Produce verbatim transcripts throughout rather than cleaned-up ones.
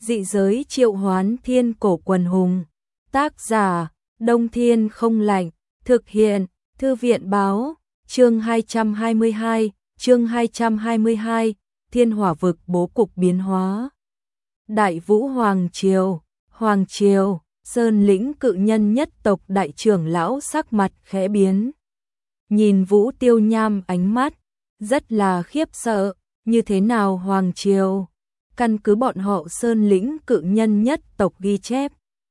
Dị giới triệu hoán thiên cổ quần hùng. Tác giả, Đông Thiên không lạnh. Thực hiện, Thư viện báo. Chương hai trăm hai mươi hai, chương hai trăm hai mươi hai, Thiên Hỏa vực bố cục biến hóa. Đại Vũ Hoàng Triều, Hoàng Triều, Sơn lĩnh cự nhân nhất tộc đại trưởng lão sắc mặt khẽ biến. Nhìn Vũ Tiêu Nham ánh mắt, rất là khiếp sợ, như thế nào Hoàng Triều? Căn cứ bọn họ Sơn lĩnh cự nhân nhất tộc ghi chép.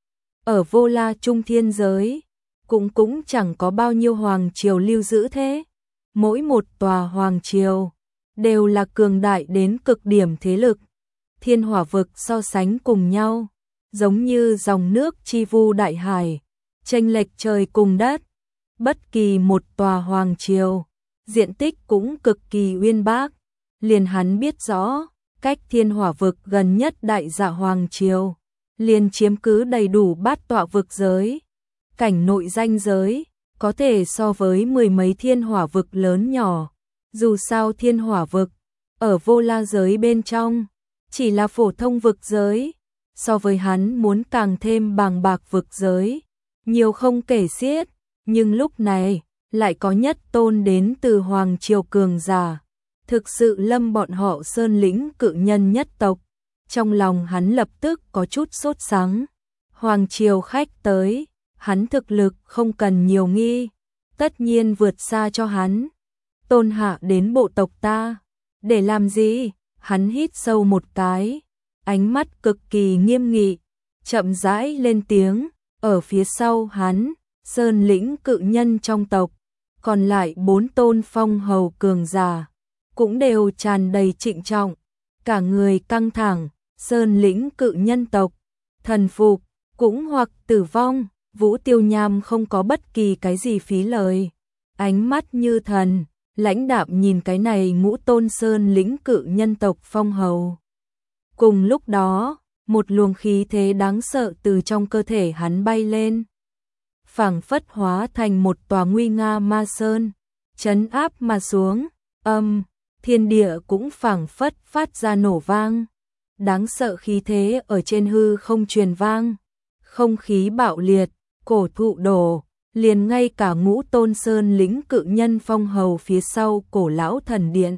Ở Vô La Trung Thiên giới, cũng cũng chẳng có bao nhiêu Hoàng Triều lưu giữ thế. Mỗi một tòa Hoàng Triều, đều là cường đại đến cực điểm thế lực. Thiên Hỏa vực so sánh cùng nhau, giống như dòng nước chi vu đại hải, chênh lệch trời cùng đất. Bất kỳ một tòa Hoàng Triều, diện tích cũng cực kỳ uyên bác. Liền hắn biết rõ, cách Thiên Hỏa vực gần nhất Đại Dạ Hoàng Triều, liền chiếm cứ đầy đủ bát tọa vực giới. Cảnh nội danh giới, có thể so với mười mấy thiên hỏa vực lớn nhỏ. Dù sao thiên hỏa vực, ở Vô La giới bên trong, chỉ là phổ thông vực giới. So với hắn muốn càng thêm bàng bạc vực giới, nhiều không kể xiết. Nhưng lúc này, lại có nhất tôn đến từ Hoàng Triều cường giả. Thực sự lâm bọn họ Sơn lĩnh cự nhân nhất tộc. Trong lòng hắn lập tức có chút sốt sắng. Hoàng Triều khách tới, hắn thực lực không cần nhiều nghi, tất nhiên vượt xa cho hắn. Tôn hạ đến bộ tộc ta, để làm gì? Hắn hít sâu một cái, ánh mắt cực kỳ nghiêm nghị, chậm rãi lên tiếng. Ở phía sau hắn, Sơn lĩnh cự nhân trong tộc, còn lại bốn tôn phong hầu cường giả, cũng đều tràn đầy trịnh trọng, cả người căng thẳng. Sơn lĩnh cự nhân tộc, thần phục, cũng hoặc tử vong. Vũ Tiêu Nham không có bất kỳ cái gì phí lời, ánh mắt như thần, lãnh đạm nhìn cái này ngũ tôn Sơn lĩnh cự nhân tộc phong hầu. Cùng lúc đó, một luồng khí thế đáng sợ từ trong cơ thể hắn bay lên, phảng phất hóa thành một tòa nguy nga ma sơn, trấn áp mà xuống. Âm, thiên địa cũng phảng phất phát ra nổ vang. Đáng sợ khí thế ở trên hư không truyền vang, không khí bạo liệt, cổ thụ đổ, liền ngay cả ngũ tôn Sơn lĩnh cự nhân phong hầu phía sau cổ lão thần điện,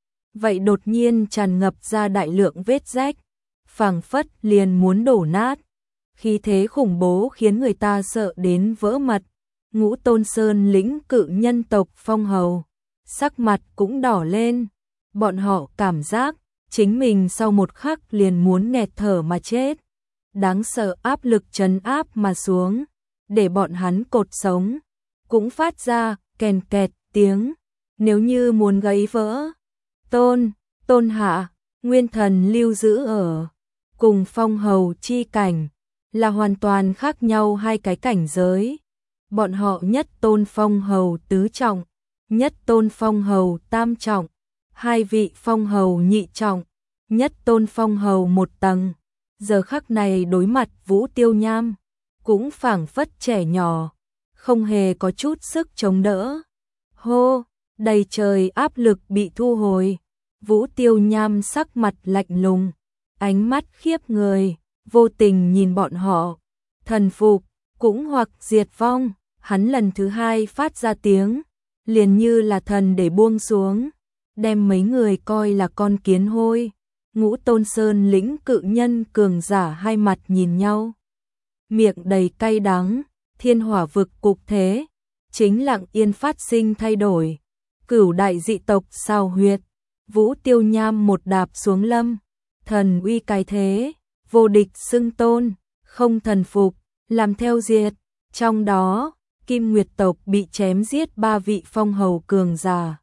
vậy đột nhiên tràn ngập ra đại lượng vết rách, phảng phất liền muốn đổ nát. Khí thế khủng bố khiến người ta sợ đến vỡ mật. Ngũ tôn Sơn lĩnh cự nhân tộc phong hầu, sắc mặt cũng đỏ lên. Bọn họ cảm giác chính mình sau một khắc liền muốn nghẹt thở mà chết. Đáng sợ áp lực trấn áp mà xuống, để bọn hắn cột sống cũng phát ra kèn kẹt tiếng, nếu như muốn gãy vỡ. Tôn, tôn hạ, nguyên thần lưu giữ ở cùng phong hầu chi cảnh, là hoàn toàn khác nhau hai cái cảnh giới. Bọn họ nhất tôn phong hầu tứ trọng, nhất tôn phong hầu tam trọng, hai vị phong hầu nhị trọng, nhất tôn phong hầu một tầng. Giờ khắc này đối mặt Vũ Tiêu Nham, cũng phảng phất trẻ nhỏ, không hề có chút sức chống đỡ. Hô, đầy trời áp lực bị thu hồi. Vũ Tiêu Nham sắc mặt lạnh lùng, ánh mắt khiếp người, vô tình nhìn bọn họ. Thần phục, cũng hoặc diệt vong. Hắn lần thứ hai phát ra tiếng, liền như là thần để buông xuống, đem mấy người coi là con kiến hôi. Ngũ tôn Sơn lĩnh cự nhân cường giả hai mặt nhìn nhau, miệng đầy cay đắng. Thiên hỏa vực cục thế chính lặng yên phát sinh thay đổi. Cửu đại dị tộc sao huyệt, Vũ Tiêu Nham một đạp xuống lâm, thần uy cái thế, vô địch xưng tôn, không thần phục, làm theo diệt. Trong đó, Kim Nguyệt tộc bị chém giết ba vị phong hầu cường giả.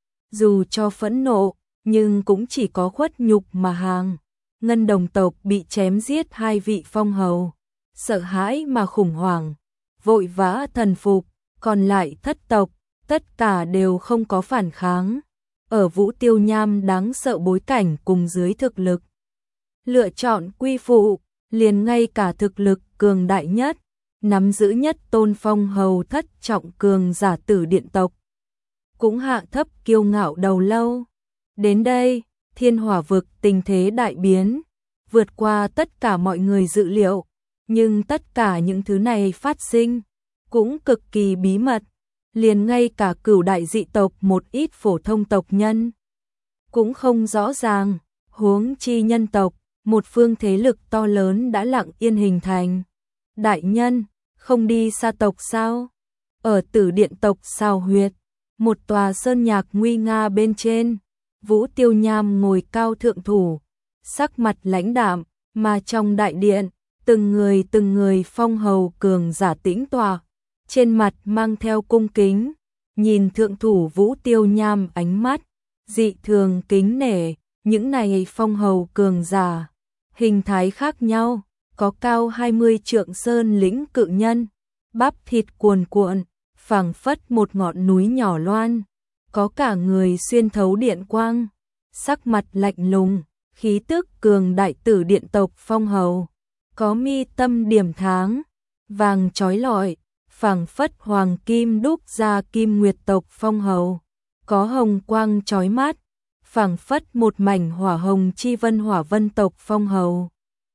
Dù cho phẫn nộ, nhưng cũng chỉ có khuất nhục mà hàng. Ngân Đồng tộc bị chém giết hai vị phong hầu, sợ hãi mà khủng hoảng, vội vã thần phục. Còn lại thất tộc, tất cả đều không có phản kháng. Ở Vũ Tiêu Nham đáng sợ bối cảnh cùng dưới thực lực, lựa chọn quy phụ, liền ngay cả thực lực cường đại nhất, nắm giữ nhất tôn phong hầu thất trọng cường giả Tử Điện tộc, cũng hạ thấp kiêu ngạo đầu lâu. Đến đây, Thiên Hỏa vực tình thế đại biến. vượt qua tất cả mọi người dự liệu, nhưng tất cả những thứ này phát sinh cũng cực kỳ bí mật, liền ngay cả cửu đại dị tộc một ít phổ thông tộc nhân cũng không rõ ràng, huống chi nhân tộc, một phương thế lực to lớn đã lặng yên hình thành. Đại nhân, không đi xa tộc sao? Ở Tử Điện tộc Sao Huyệt, một tòa sơn nhạc nguy nga bên trên, Vũ Tiêu Nham ngồi cao thượng thủ, sắc mặt lãnh đạm, mà trong đại điện, từng người từng người phong hầu cường giả tĩnh tọa, trên mặt mang theo cung kính, nhìn thượng thủ Vũ Tiêu Nham ánh mắt dị thường kính nể. Những này phong hầu cường giả, hình thái khác nhau, có cao hai mươi trượng sơn lĩnh cự nhân, bắp thịt cuồn cuộn, phảng phất một ngọn núi nhỏ loan, có cả người xuyên thấu điện quang, sắc mặt lạnh lùng, khí tức cường đại Tử Điện tộc phong hầu, có mi tâm điểm tháng, vàng chói lọi, phảng phất hoàng kim đúc ra Kim Nguyệt tộc phong hầu, có hồng quang chói mắt, phảng phất một mảnh hỏa hồng chi vân Hỏa Vân tộc phong hầu,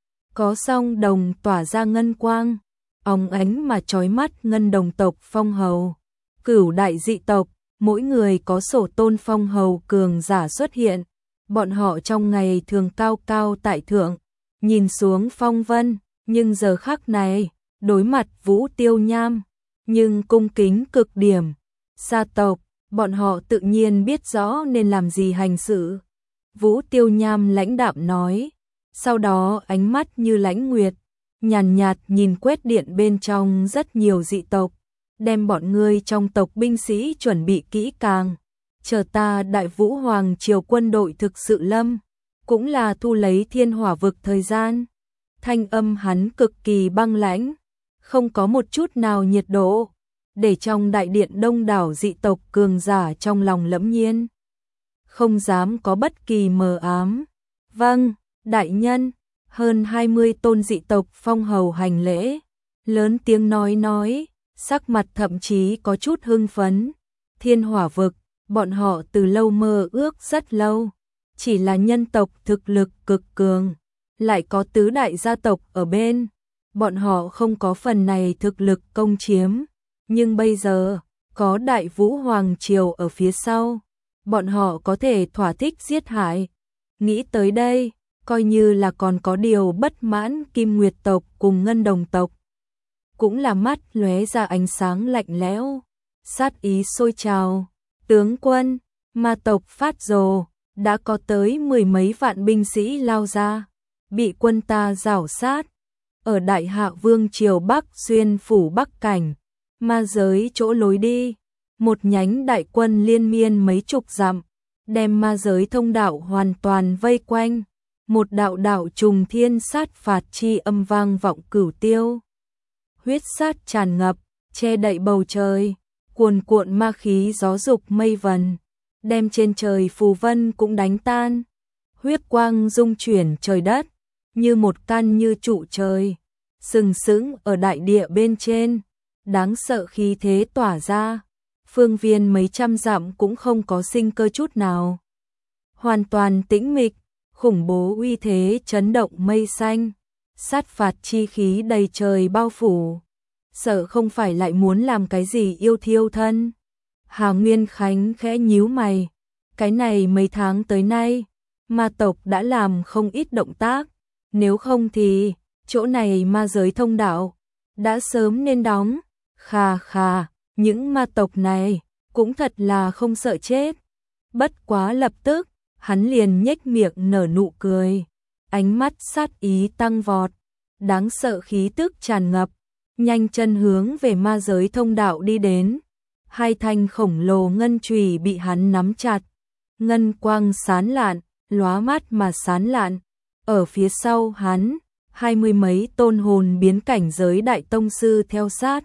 có song đồng tỏa ra ngân quang, óng ánh mà chói mắt Ngân Đồng tộc phong hầu, cửu đại dị tộc, mỗi người có sổ tôn phong hầu cường giả xuất hiện, bọn họ trong ngày thường cao cao tại thượng, nhìn xuống phong vân, nhưng giờ khắc này, đối mặt Vũ Tiêu Nham, nhưng cung kính cực điểm. Sa tộc, bọn họ tự nhiên biết rõ nên làm gì hành sự. Vũ Tiêu Nham lãnh đạm nói, sau đó ánh mắt như lãnh nguyệt, nhàn nhạt, nhạt nhìn quét điện bên trong rất nhiều dị tộc, đem bọn ngươi trong tộc binh sĩ chuẩn bị kỹ càng, chờ ta Đại Vũ Hoàng triều quân đội thực sự lâm, cũng là thu lấy thiên hỏa vực thời gian. Thanh âm hắn cực kỳ băng lãnh, không có một chút nào nhiệt độ, để trong đại điện đông đảo dị tộc cường giả trong lòng lẫm nhiên, không dám có bất kỳ mờ ám. Vâng, đại nhân, hơn hai mươi tôn dị tộc phong hầu hành lễ, lớn tiếng nói nói, sắc mặt thậm chí có chút hưng phấn. Thiên hỏa vực, bọn họ từ lâu mơ ước rất lâu, chỉ là nhân tộc thực lực cực cường, lại có tứ đại gia tộc ở bên, bọn họ không có phần này thực lực công chiếm, nhưng bây giờ, có Đại Vũ Hoàng triều ở phía sau, bọn họ có thể thỏa thích giết hại. Nghĩ tới đây, coi như là còn có điều bất mãn Kim Nguyệt tộc cùng Ngân Đồng tộc, cũng là mắt lóe ra ánh sáng lạnh lẽo, sát ý sôi trào. Tướng quân, ma tộc phát rồ, đã có tới mười mấy vạn binh sĩ lao ra, bị quân ta rảo sát. Ở Đại Hạ Vương triều Bắc xuyên phủ Bắc cảnh, ma giới chỗ lối đi, một nhánh đại quân liên miên mấy chục dặm, đem ma giới thông đạo hoàn toàn vây quanh, một đạo đạo trùng thiên sát phạt chi âm vang vọng cửu tiêu. Huyết sát tràn ngập, che đậy bầu trời, cuồn cuộn ma khí gió dục mây vần, đem trên trời phù vân cũng đánh tan. Huyết quang dung chuyển trời đất, như một căn như trụ trời, sừng sững ở đại địa bên trên, đáng sợ khí thế tỏa ra, phương viên mấy trăm dặm cũng không có sinh cơ chút nào. Hoàn toàn tĩnh mịch, khủng bố uy thế chấn động mây xanh, sát phạt chi khí đầy trời bao phủ, sợ không phải lại muốn làm cái gì yêu thiêu thân. Hà Nguyên Khánh khẽ nhíu mày, cái này mấy tháng tới nay, ma tộc đã làm không ít động tác, nếu không thì, chỗ này ma giới thông đạo, đã sớm nên đóng. Khà khà, những ma tộc này, cũng thật là không sợ chết. Bất quá lập tức, hắn liền nhếch miệng nở nụ cười, ánh mắt sát ý tăng vọt, đáng sợ khí tức tràn ngập, nhanh chân hướng về ma giới thông đạo đi đến. Hai thanh khổng lồ ngân chùy bị hắn nắm chặt, ngân quang sán lạn, lóa mắt mà sán lạn. Ở phía sau hắn, hai mươi mấy tôn hồn biến cảnh giới đại tông sư theo sát,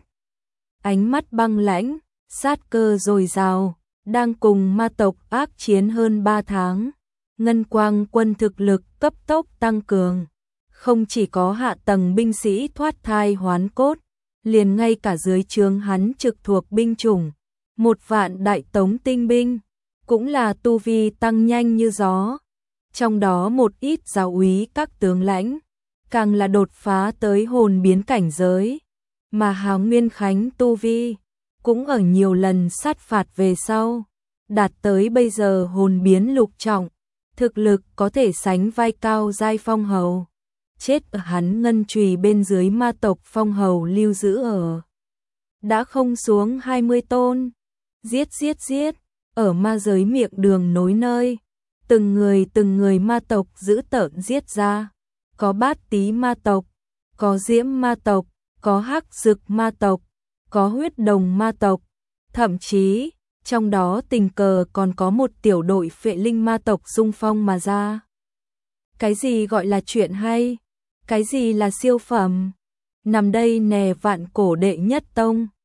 ánh mắt băng lãnh, sát cơ dồi dào, đang cùng ma tộc ác chiến hơn ba tháng. Ngân quang quân thực lực cấp tốc tăng cường, không chỉ có hạ tầng binh sĩ thoát thai hoán cốt, liền ngay cả dưới trướng hắn trực thuộc binh chủng, một vạn đại tống tinh binh, cũng là tu vi tăng nhanh như gió. trong đó một ít giáo úy các tướng lãnh, càng là đột phá tới hồn biến cảnh giới, mà Hào Nguyên Khánh tu vi cũng ở nhiều lần sát phạt về sau, đạt tới bây giờ hồn biến lục trọng, thực lực có thể sánh vai cao giai phong hầu. Chết ở hắn ngân chùy bên dưới ma tộc phong hầu lưu giữ ở. Đã không xuống hai mươi tôn. Giết giết giết, ở ma giới miệng đường nối nơi. Từng người từng người ma tộc giữ tợn giết ra. Có bát tí ma tộc, có diễm ma tộc, có hắc dực ma tộc, có huyết đồng ma tộc. Thậm chí, trong đó tình cờ còn có một tiểu đội phệ linh ma tộc xung phong mà ra. Cái gì gọi là chuyện hay? Cái gì là siêu phẩm? Nằm đây nè vạn cổ đệ nhất tông,